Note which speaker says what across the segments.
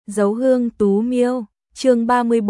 Speaker 1: Dấu hương tú miêu, chương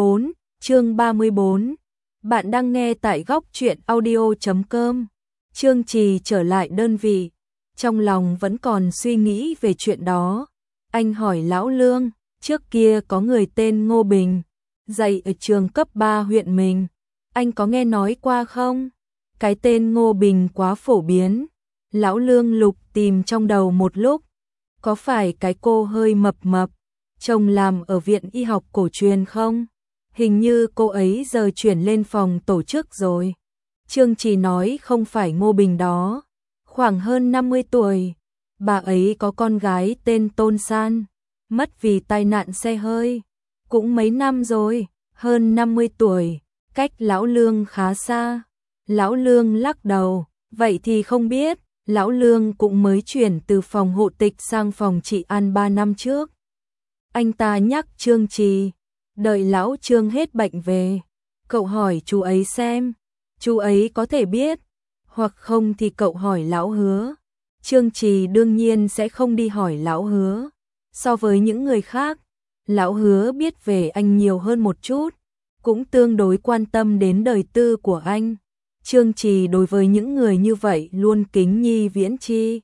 Speaker 1: 34. Bạn đang nghe tại góc truyện audio.com. Trương Trì trở lại đơn vị, trong lòng vẫn còn suy nghĩ về chuyện đó. Anh hỏi Lão Lương, trước kia có người tên Ngô Bình, dạy ở trường cấp 3 huyện mình. Anh có nghe nói qua không? Cái tên Ngô Bình quá phổ biến. Lão Lương lục tìm trong đầu một lúc. Có phải cái cô hơi mập mập, chồng làm ở viện y học cổ truyền không? Hình như cô ấy giờ chuyển lên phòng tổ chức rồi. Trương Trì nói không phải Ngô Bình đó, khoảng hơn 50 tuổi. Bà ấy có con gái tên Tôn San, mất vì tai nạn xe hơi. Cũng mấy năm rồi, hơn 50 tuổi, cách Lão Lương khá xa. Lão Lương lắc đầu, vậy thì không biết. Lão Lương cũng mới chuyển từ phòng hộ tịch sang phòng trị an 3 năm trước. Anh ta nhắc Trương Trì, đợi Lão Trương hết bệnh về, cậu hỏi chú ấy xem, chú ấy có thể biết, hoặc không thì cậu hỏi Lão Hứa. Trương Trì đương nhiên sẽ không đi hỏi Lão Hứa. So với những người khác, Lão Hứa biết về anh nhiều hơn một chút, cũng tương đối quan tâm đến đời tư của anh. Trương Trì đối với những người như vậy luôn kính nhi viễn chi.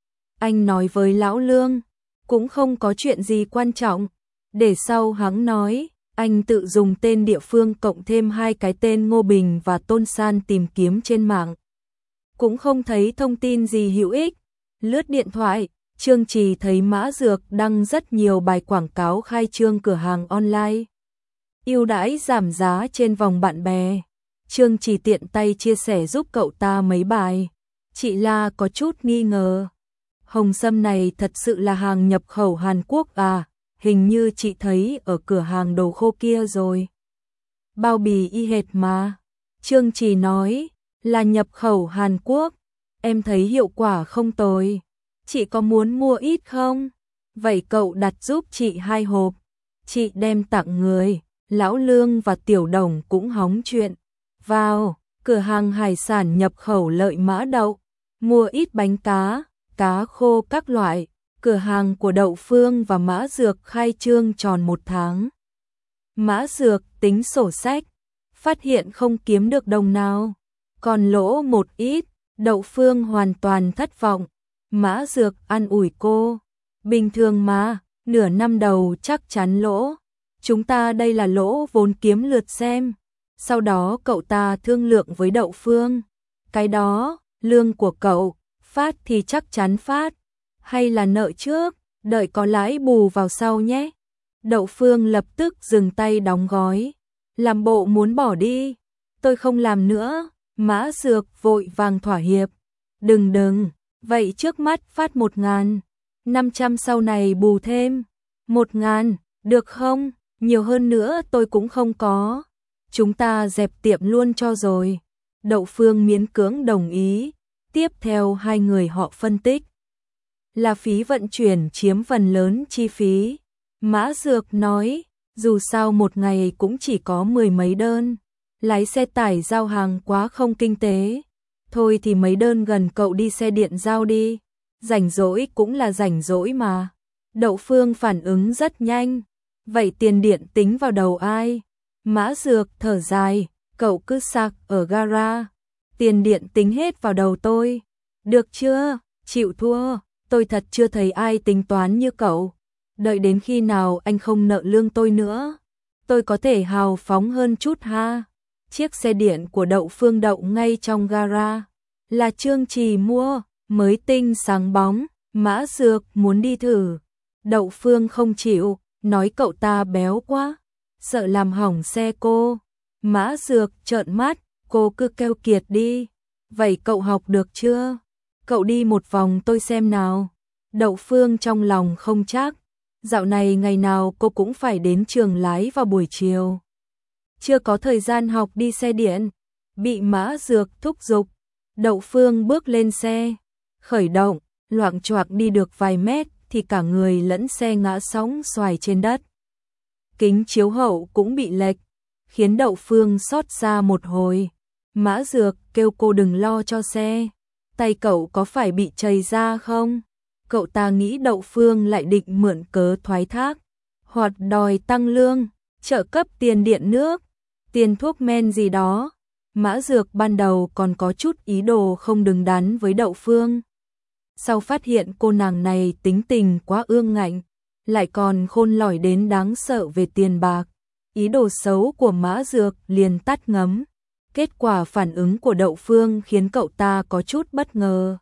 Speaker 1: Anh nói với Lão Lương, cũng không có chuyện gì quan trọng. Để sau hắn nói, anh tự dùng tên địa phương cộng thêm hai cái tên Ngô Bình và Tôn San tìm kiếm trên mạng. Cũng không thấy thông tin gì hữu ích. Lướt điện thoại, Trương Trì thấy Mã Dược đăng rất nhiều bài quảng cáo khai trương cửa hàng online. Ưu đãi giảm giá trên vòng bạn bè. Trương Trì tiện tay chia sẻ giúp cậu ta mấy bài. Chị La có chút nghi ngờ. Hồng sâm này thật sự là hàng nhập khẩu Hàn Quốc à? Hình như chị thấy ở cửa hàng đồ khô kia rồi. Bao bì y hệt mà. Trương Trì nói, là nhập khẩu Hàn Quốc. Em thấy hiệu quả không tồi. Chị có muốn mua ít không? Vậy cậu đặt giúp chị 2 hộp. Chị đem tặng người. Lão Lương và Tiểu Đồng cũng hóng chuyện. Vào, cửa hàng hải sản nhập khẩu Lợi Mã Đậu, mua ít bánh cá, cá khô các loại. Cửa hàng của Đậu Phương và Mã Dược khai trương tròn 1 tháng. Mã Dược tính sổ sách, phát hiện không kiếm được đồng nào, còn lỗ một ít. Đậu Phương hoàn toàn thất vọng. Mã Dược an ủi cô, bình thường mà, nửa năm đầu chắc chắn lỗ. Chúng ta đây là lỗ vốn kiếm lượt xem. Sau đó cậu ta thương lượng với Đậu Phương, cái đó, lương của cậu, phát thì chắc chắn phát, hay là nợ trước, đợi có lãi bù vào sau nhé. Đậu Phương lập tức dừng tay đóng gói, làm bộ muốn bỏ đi. Tôi không làm nữa. Mã Dược vội vàng thỏa hiệp. Đừng, vậy trước mắt phát 1.000, 500 sau này bù thêm. 1.000, được không? Nhiều hơn nữa tôi cũng không có. Chúng ta dẹp tiệm luôn cho rồi. Đậu Phương miễn cưỡng đồng ý. Tiếp theo hai người họ phân tích. Là phí vận chuyển chiếm phần lớn chi phí. Mã Dược nói, dù sao một ngày cũng chỉ có 10 mấy đơn. Lái xe tải giao hàng quá không kinh tế. Thôi thì mấy đơn gần cậu đi xe điện giao đi. Rảnh rỗi cũng là rảnh rỗi mà. Đậu Phương phản ứng rất nhanh. Vậy tiền điện tính vào đầu ai? Mã Dược thở dài, cậu cứ sạc ở gara. Tiền điện tính hết vào đầu tôi. Được chưa? Chịu thua. Tôi thật chưa thấy ai tính toán như cậu. Đợi đến khi nào anh không nợ lương tôi nữa, tôi có thể hào phóng hơn chút ha. Chiếc xe điện của Đậu Phương đậu ngay trong gara. Là Trương Trì mua, mới tinh sáng bóng. Mã Dược muốn đi thử. Đậu Phương không chịu, nói cậu ta béo quá, sợ làm hỏng xe cô. Mã Dược trợn mắt, cô cứ keo kiệt đi. Vậy cậu học được chưa? Cậu đi một vòng tôi xem nào. Đậu Phương trong lòng không chắc. Dạo này ngày nào cô cũng phải đến trường lái vào buổi chiều. Chưa có thời gian học đi xe điện. Bị Mã Dược thúc giục. Đậu Phương bước lên xe, khởi động, loạng choạng đi được vài mét thì cả người lẫn xe ngã sóng xoài trên đất. Kính chiếu hậu cũng bị lệch, khiến Đậu Phương xót xa một hồi. Mã Dược kêu cô đừng lo cho xe. Tay cậu có phải bị chày ra không? Cậu ta nghĩ Đậu Phương lại định mượn cớ thoái thác. hoặc đòi tăng lương, trợ cấp tiền điện nước, tiền thuốc men gì đó. Mã Dược ban đầu còn có chút ý đồ không đứng đắn với Đậu Phương. Sau phát hiện cô nàng này tính tình quá ương ngạnh, lại còn khôn lỏi đến đáng sợ về tiền bạc, ý đồ xấu của Mã Dược liền tắt ngấm. Kết quả phản ứng của Đậu Phương khiến cậu ta có chút bất ngờ.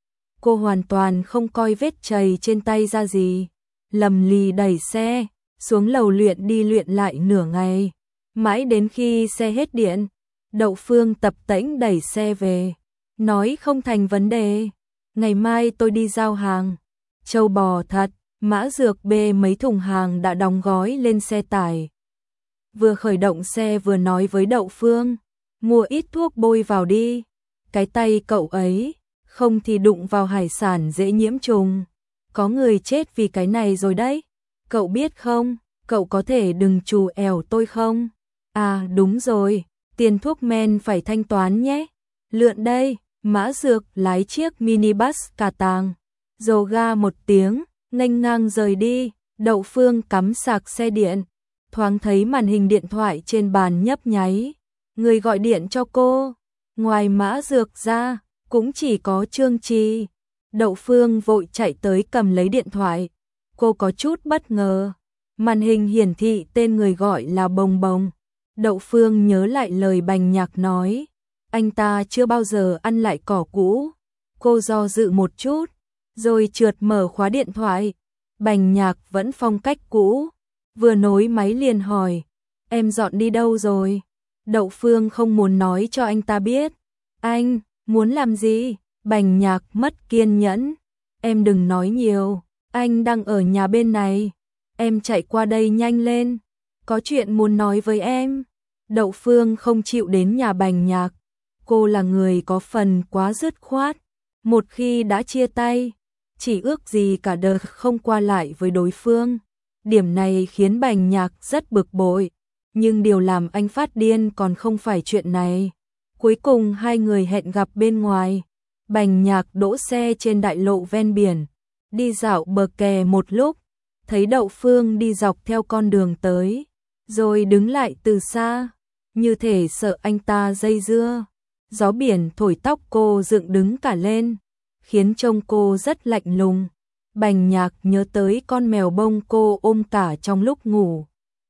Speaker 1: Cô hoàn toàn không coi vết chày trên tay ra gì, lầm lì đẩy xe xuống lầu luyện đi luyện lại nửa ngày, mãi đến khi xe hết điện, Đậu Phương tập tễnh đẩy xe về, nói không thành vấn đề, ngày mai tôi đi giao hàng. Trâu bò thật. Mã Dược bê mấy thùng hàng đã đóng gói lên xe tải. Vừa khởi động xe vừa nói với Đậu Phương, mua ít thuốc bôi vào đi, cái tay cậu ấy, không thì đụng vào hải sản dễ nhiễm trùng. Có người chết vì cái này rồi đấy, cậu biết không, cậu có thể đừng trù ẻo tôi không? À đúng rồi, tiền thuốc men phải thanh toán nhé. Lượn đây. Mã Dược lái chiếc minibus cà tàng, rồ ga một tiếng, nghênh ngang rời đi. Đậu Phương cắm sạc xe điện, thoáng thấy màn hình điện thoại trên bàn nhấp nháy. Người gọi điện cho cô, ngoài Mã Dược ra, cũng chỉ có Trương Trì. Đậu Phương vội chạy tới cầm lấy điện thoại. Cô có chút bất ngờ, màn hình hiển thị tên người gọi là Bồng Bồng. Đậu Phương nhớ lại lời Bành Nhạc nói, anh ta chưa bao giờ ăn lại cỏ cũ. Cô do dự một chút, rồi trượt mở khóa điện thoại. Bành Nhạc vẫn phong cách cũ, vừa nối máy liền hỏi, em dọn đi đâu rồi? Đậu Phương không muốn nói cho anh ta biết. Anh, muốn làm gì? Bành Nhạc mất kiên nhẫn. Em đừng nói nhiều, anh đang ở nhà bên này. Em chạy qua đây nhanh lên, có chuyện muốn nói với em. Đậu Phương không chịu đến nhà Bành Nhạc. Cô là người có phần quá dứt khoát. Một khi đã chia tay, chỉ ước gì cả đời không qua lại với đối phương. Điểm này khiến Bành Nhạc rất bực bội. Nhưng điều làm anh phát điên còn không phải chuyện này. Cuối cùng hai người hẹn gặp bên ngoài. Bành Nhạc đỗ xe trên đại lộ ven biển, đi dạo bờ kè một lúc, thấy Đậu Phương đi dọc theo con đường tới, rồi đứng lại từ xa, như thể sợ anh ta dây dưa. Gió biển thổi tóc cô dựng đứng cả lên, khiến trông cô rất lạnh lùng. Bành Nhạc nhớ tới con mèo bông cô ôm cả trong lúc ngủ.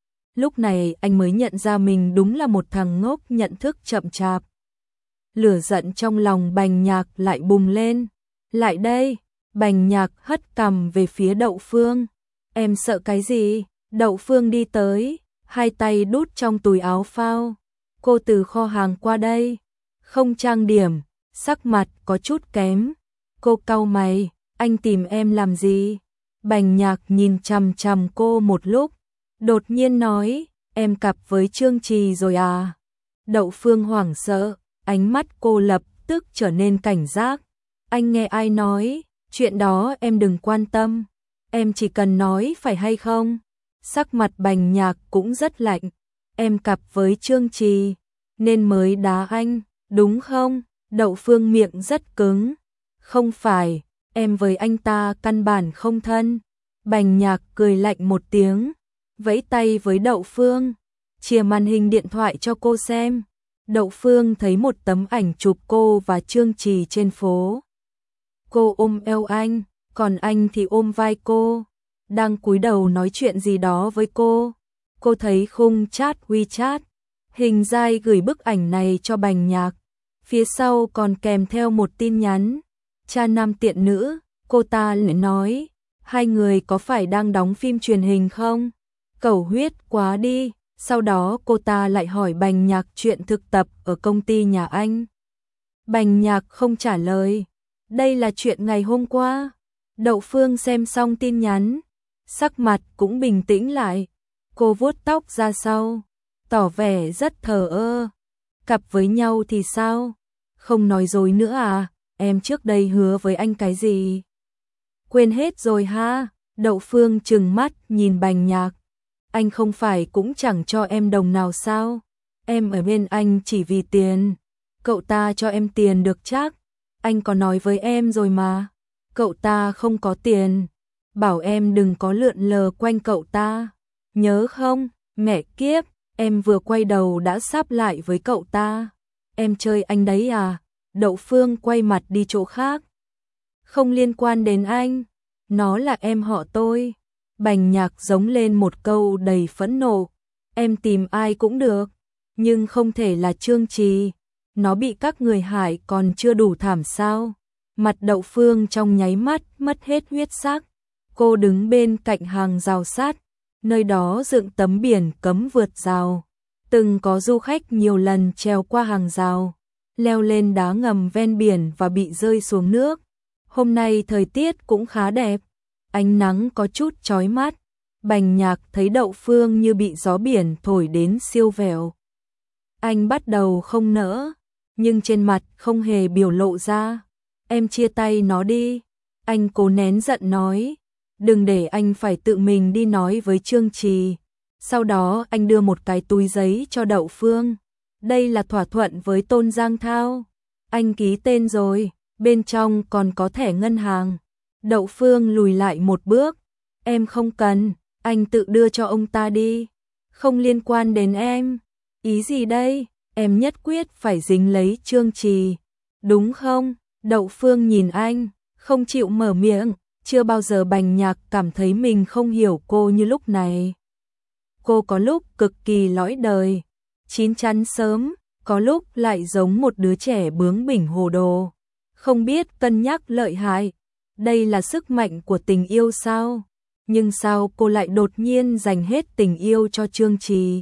Speaker 1: Lúc này anh mới nhận ra mình đúng là một thằng ngốc nhận thức chậm chạp. Lửa giận trong lòng Bành Nhạc lại bùng lên. Lại đây. Bành Nhạc hất cằm về phía Đậu Phương. Em sợ cái gì? Đậu Phương đi tới, hai tay đút trong túi áo phao. Cô từ kho hàng qua đây, không trang điểm, sắc mặt có chút kém. Cô cau mày, anh tìm em làm gì? Bành Nhạc nhìn chằm chằm cô một lúc, đột nhiên nói, em cặp với Trương Trì rồi à? Đậu Phương hoảng sợ, ánh mắt cô lập tức trở nên cảnh giác. Anh nghe ai nói, chuyện đó em đừng quan tâm, em chỉ cần nói phải hay không. Sắc mặt Bành Nhạc cũng rất lạnh, em cặp với Trương Trì, nên mới đá anh, đúng không? Đậu Phương miệng rất cứng, không phải, em với anh ta căn bản không thân. Bành Nhạc cười lạnh một tiếng, vẫy tay với Đậu Phương, chìa màn hình điện thoại cho cô xem. Đậu Phương thấy một tấm ảnh chụp cô và Trương Trì trên phố. Cô ôm eo anh, còn anh thì ôm vai cô, đang cúi đầu nói chuyện gì đó với cô. Cô thấy khung chat WeChat, Hình Giai gửi bức ảnh này cho Bành Nhạc. Phía sau còn kèm theo một tin nhắn. Cha nam tiện nữ, cô ta lại nói, hai người có phải đang đóng phim truyền hình không? Cẩu huyết quá đi. Sau đó cô ta lại hỏi Bành Nhạc chuyện thực tập ở công ty nhà anh. Bành Nhạc không trả lời. Đây là chuyện ngày hôm qua. Đậu Phương xem xong tin nhắn, sắc mặt cũng bình tĩnh lại. Cô vuốt tóc ra sau, tỏ vẻ rất thờ ơ. Cặp với nhau thì sao? Không nói dối nữa à? Em trước đây hứa với anh cái gì? Quên hết rồi ha? Đậu Phương trừng mắt nhìn Bành Nhạc. Anh không phải cũng chẳng cho em đồng nào sao? Em ở bên anh chỉ vì tiền. Cậu ta cho em tiền được chắc. Anh có nói với em rồi mà. Cậu ta không có tiền. Bảo em đừng có lượn lờ quanh cậu ta. nhớ không, mẹ kiếp, em vừa quay đầu đã sáp lại với cậu ta. Em chơi anh đấy à? Đậu Phương quay mặt đi chỗ khác. Không liên quan đến anh, nó là em họ tôi. Bành Nhạc giống lên một câu đầy phẫn nộ. Em tìm ai cũng được, nhưng không thể là Trương Trì. Nó bị các người hại còn chưa đủ thảm sao? Mặt Đậu Phương trong nháy mắt mất hết huyết sắc. Cô đứng bên cạnh hàng rào sắt, nơi đó dựng tấm biển cấm vượt rào. Từng có du khách nhiều lần trèo qua hàng rào, leo lên đá ngầm ven biển và bị rơi xuống nước. Hôm nay thời tiết cũng khá đẹp, ánh nắng có chút chói mắt. Bành Nhạc thấy Đậu Phương như bị gió biển thổi đến siêu vẹo. Anh bắt đầu không nỡ, nhưng trên mặt không hề biểu lộ ra. Em chia tay nó đi. Anh cố nén giận nói. Đừng để anh phải tự mình đi nói với Trương Trì. Sau đó anh đưa một cái túi giấy cho Đậu Phương. Đây là thỏa thuận với Tôn Giang Thao. Anh ký tên rồi, bên trong còn có thẻ ngân hàng. Đậu Phương lùi lại một bước. Em không cần, anh tự đưa cho ông ta đi. Không liên quan đến em. Ý gì đây? Em nhất quyết phải dính lấy Trương Trì. Đúng không? Đậu Phương nhìn anh, không chịu mở miệng. Chưa bao giờ Bành Nhạc cảm thấy mình không hiểu cô như lúc này. Cô có lúc cực kỳ lõi đời, chín chắn sớm, có lúc lại giống một đứa trẻ bướng bỉnh hồ đồ, không biết cân nhắc lợi hại. Đây là sức mạnh của tình yêu sao? Nhưng sao cô lại đột nhiên dành hết tình yêu cho Trương Trì?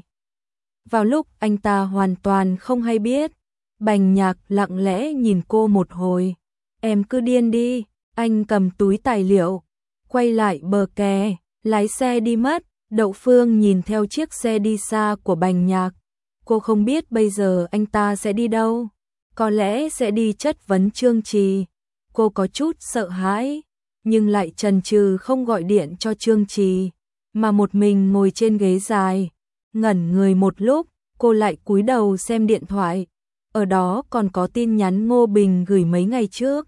Speaker 1: Vào lúc anh ta hoàn toàn không hay biết, Bành Nhạc lặng lẽ nhìn cô một hồi. Em cứ điên đi. Anh cầm túi tài liệu, quay lại bờ kè, lái xe đi mất. Đậu Phương nhìn theo chiếc xe đi xa của Bành Nhạc. Cô không biết bây giờ anh ta sẽ đi đâu. Có lẽ sẽ đi chất vấn Trương Trì. Cô có chút sợ hãi, nhưng lại chần chừ không gọi điện cho Trương Trì, mà một mình ngồi trên ghế dài. Ngẩn người một lúc, cô lại cúi đầu xem điện thoại. Ở đó còn có tin nhắn Ngô Bình gửi mấy ngày trước.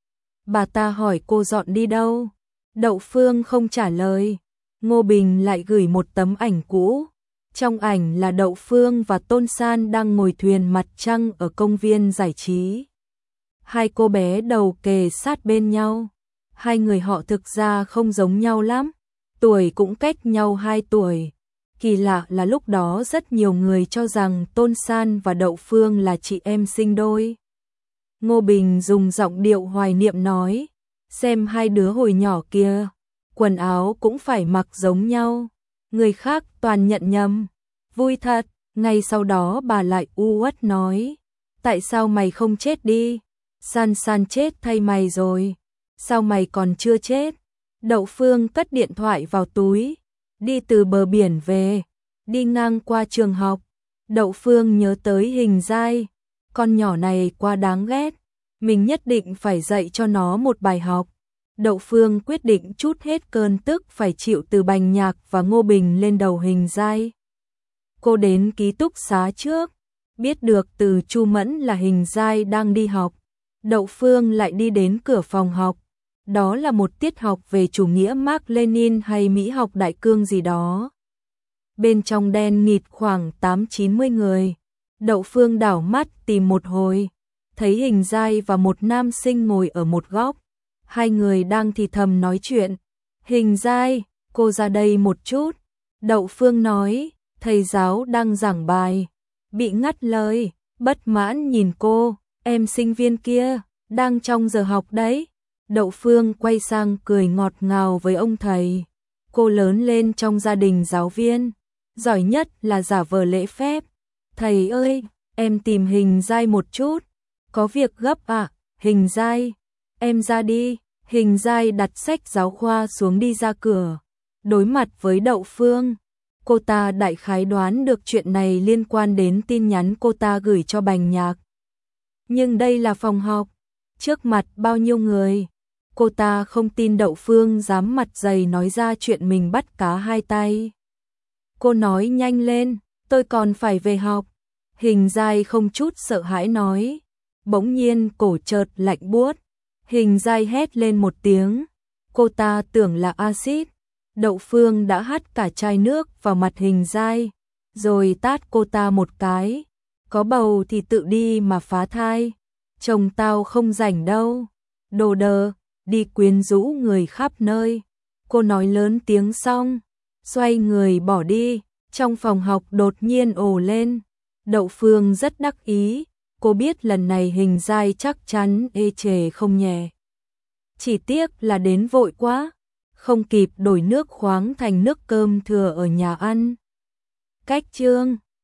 Speaker 1: Bà ta hỏi cô dọn đi đâu. Đậu Phương không trả lời. Ngô Bình lại gửi một tấm ảnh cũ. Trong ảnh là Đậu Phương và Tôn San đang ngồi thuyền mặt trăng ở công viên giải trí. Hai cô bé đầu kề sát bên nhau. Hai người họ thực ra không giống nhau lắm, tuổi cũng cách nhau 2 tuổi. Kỳ lạ là lúc đó rất nhiều người cho rằng Tôn San và Đậu Phương là chị em sinh đôi. Ngô Bình dùng giọng điệu hoài niệm nói, xem hai đứa hồi nhỏ kia, quần áo cũng phải mặc giống nhau, người khác toàn nhận nhầm. Vui thật. Ngay sau đó bà lại u uất nói, tại sao mày không chết đi? San San chết thay mày rồi, sao mày còn chưa chết? Đậu Phương cất điện thoại vào túi, đi từ bờ biển về, đi ngang qua trường học. Đậu Phương nhớ tới Hình Giai, con nhỏ này quá đáng ghét, mình nhất định phải dạy cho nó một bài học. Đậu Phương quyết định trút hết cơn tức phải chịu từ Bành Nhạc và Ngô Bình lên đầu Hình Giai. Cô đến ký túc xá trước, biết được từ Chu Mẫn là Hình Giai đang đi học. Đậu Phương lại đi đến cửa phòng học. Đó là một tiết học về chủ nghĩa Mác Lênin hay Mỹ học đại cương gì đó. Bên trong đen nghịt khoảng 8-90 người. Đậu Phương đảo mắt tìm một hồi, thấy Hình Giai và một nam sinh ngồi ở một góc. Hai người đang thì thầm nói chuyện. Hình Giai, cô ra đây một chút. Đậu Phương nói, thầy giáo đang giảng bài. Bị ngắt lời, bất mãn nhìn cô, em sinh viên kia, đang trong giờ học đấy. Đậu Phương quay sang cười ngọt ngào với ông thầy. Cô lớn lên trong gia đình giáo viên, giỏi nhất là giả vờ lễ phép. Thầy ơi, em tìm Hình Giai một chút. Có việc gấp à? Hình Giai, em ra đi. Hình Giai đặt sách giáo khoa xuống đi ra cửa. Đối mặt với Đậu Phương, cô ta đại khái đoán được chuyện này liên quan đến tin nhắn cô ta gửi cho Bành Nhạc. Nhưng đây là phòng học, trước mặt bao nhiêu người. Cô ta không tin Đậu Phương dám mặt dày nói ra chuyện mình bắt cá hai tay. Cô nói nhanh lên, tôi còn phải về học. Hình Giai không chút sợ hãi nói. Bỗng nhiên cổ chợt lạnh buốt. Hình Giai hét lên một tiếng. Cô ta tưởng là axit. Đậu Phương đã hắt cả chai nước vào mặt Hình Giai, rồi tát cô ta một cái. Có bầu thì tự đi mà phá thai, chồng tao không rảnh đâu. Đồ đờ, đi quyến rũ người khắp nơi. Cô nói lớn tiếng xong, xoay người bỏ đi. Trong phòng học đột nhiên ồ lên. Đậu Phương rất đắc ý, cô biết lần này Hình Giai chắc chắn ê chề không nhẹ. Chỉ tiếc là đến vội quá, không kịp đổi nước khoáng thành nước cơm thừa ở nhà ăn. Cách chương